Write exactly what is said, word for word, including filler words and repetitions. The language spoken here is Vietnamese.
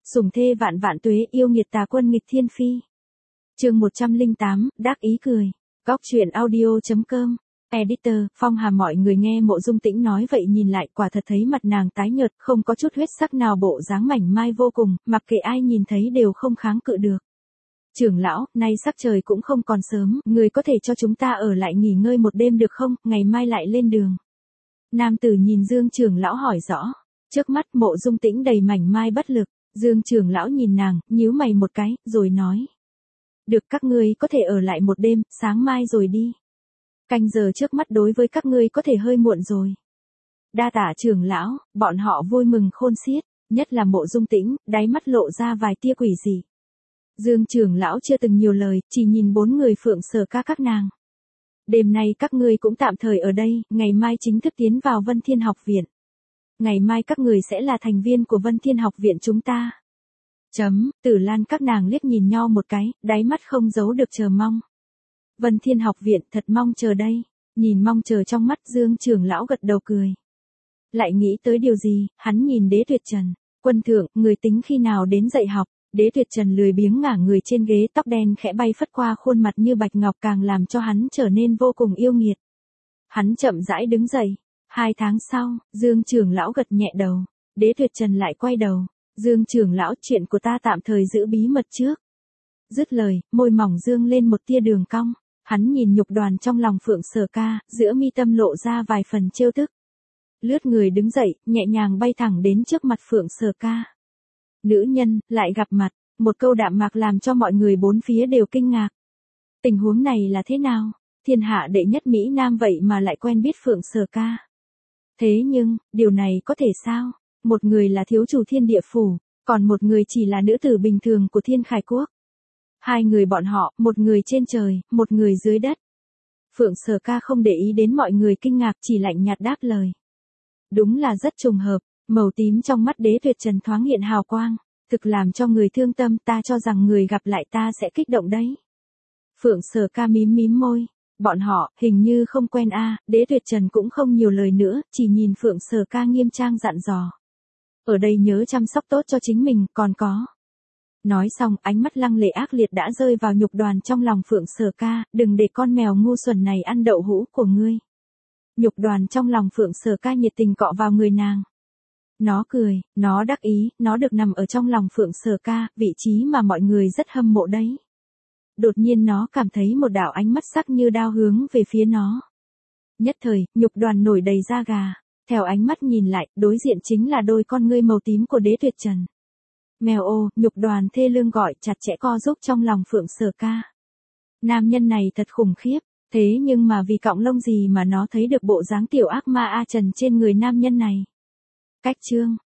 Sủng thê vạn vạn tuế, yêu nghiệt tà quân nghịch thiên phi. Chương một trăm lẻ tám, đắc ý cười. Góc truyện audio.com. Editor, Phong Hà. Mọi người nghe Mộ Dung Tĩnh nói vậy nhìn lại, quả thật thấy mặt nàng tái nhợt, không có chút huyết sắc nào, bộ dáng mảnh mai vô cùng, mặc kệ ai nhìn thấy đều không kháng cự được. Trưởng lão, nay sắc trời cũng không còn sớm, người có thể cho chúng ta ở lại nghỉ ngơi một đêm được không, ngày mai lại lên đường. Nam tử nhìn Dương trưởng lão hỏi rõ. Trước mắt Mộ Dung Tĩnh đầy mảnh mai bất lực, Dương trưởng lão nhìn nàng, nhíu mày một cái, rồi nói. Được, các ngươi có thể ở lại một đêm, sáng mai rồi đi. Canh giờ trước mắt đối với các ngươi có thể hơi muộn rồi. Đa tạ trưởng lão, bọn họ vui mừng khôn xiết, nhất là Mộ Dung Tĩnh, đáy mắt lộ ra vài tia quỷ dị. Dương trưởng lão chưa từng nhiều lời, chỉ nhìn bốn người Phượng Sở Ca các nàng. Đêm nay các ngươi cũng tạm thời ở đây, ngày mai chính thức tiến vào Vân Thiên học viện. Ngày mai các người sẽ là thành viên của Vân Thiên học viện chúng ta. Chấm, Tử Lan các nàng liếc nhìn nhau một cái, đáy mắt không giấu được chờ mong. Vân Thiên học viện, thật mong chờ đây. Nhìn mong chờ trong mắt Dương trưởng lão gật đầu cười. Lại nghĩ tới điều gì, hắn nhìn Đế Tuyệt Trần. Quân thượng, người tính khi nào đến dạy học? Đế Tuyệt Trần lười biếng ngả người trên ghế, tóc đen khẽ bay phất qua khuôn mặt như bạch ngọc, càng làm cho hắn trở nên vô cùng yêu nghiệt. Hắn chậm rãi đứng dậy. Hai tháng sau, Dương trưởng lão gật nhẹ đầu. Đế Tuyệt Trần lại quay đầu. Dương trưởng lão, chuyện của ta tạm thời giữ bí mật trước. Dứt lời, môi mỏng dương lên một tia đường cong. Hắn nhìn nhục đoàn trong lòng Phượng Sở Ca, giữa mi tâm lộ ra vài phần trêu tức. Lướt người đứng dậy, nhẹ nhàng bay thẳng đến trước mặt Phượng Sở Ca. Nữ nhân, lại gặp mặt, một câu đạm mạc làm cho mọi người bốn phía đều kinh ngạc. Tình huống này là thế nào? Thiên hạ đệ nhất Mỹ Nam vậy mà lại quen biết Phượng Sở Ca. Thế nhưng, điều này có thể sao? Một người là thiếu chủ Thiên Địa Phủ, còn một người chỉ là nữ tử bình thường của Thiên Khải Quốc. Hai người bọn họ, một người trên trời, một người dưới đất. Phượng Sở Ca không để ý đến mọi người kinh ngạc, chỉ lạnh nhạt đáp lời. Đúng là rất trùng hợp, màu tím trong mắt Đế Tuyệt Trần thoáng hiện hào quang, thực làm cho người thương tâm, ta cho rằng người gặp lại ta sẽ kích động đấy. Phượng Sở Ca mím mím môi. Bọn họ, hình như không quen a. À, Đế Tuyệt Trần cũng không nhiều lời nữa, chỉ nhìn Phượng Sở Ca nghiêm trang dặn dò. Ở đây nhớ chăm sóc tốt cho chính mình, còn có. Nói xong, ánh mắt lăng lệ ác liệt đã rơi vào nhục đoàn trong lòng Phượng Sở Ca, đừng để con mèo ngu xuẩn này ăn đậu hũ của ngươi. Nhục đoàn trong lòng Phượng Sở Ca nhiệt tình cọ vào người nàng. Nó cười, nó đắc ý, nó được nằm ở trong lòng Phượng Sở Ca, vị trí mà mọi người rất hâm mộ đấy. Đột nhiên nó cảm thấy một đạo ánh mắt sắc như đao hướng về phía nó. Nhất thời, nhục đoàn nổi đầy da gà. Theo ánh mắt nhìn lại, đối diện chính là đôi con ngươi màu tím của Đế Tuyệt Trần. Mèo ô, nhục đoàn thê lương gọi chặt chẽ co giúp trong lòng Phượng Sở Ca. Nam nhân này thật khủng khiếp, thế nhưng mà vì cọng lông gì mà nó thấy được bộ dáng tiểu ác ma A Trần trên người nam nhân này. Cách chương.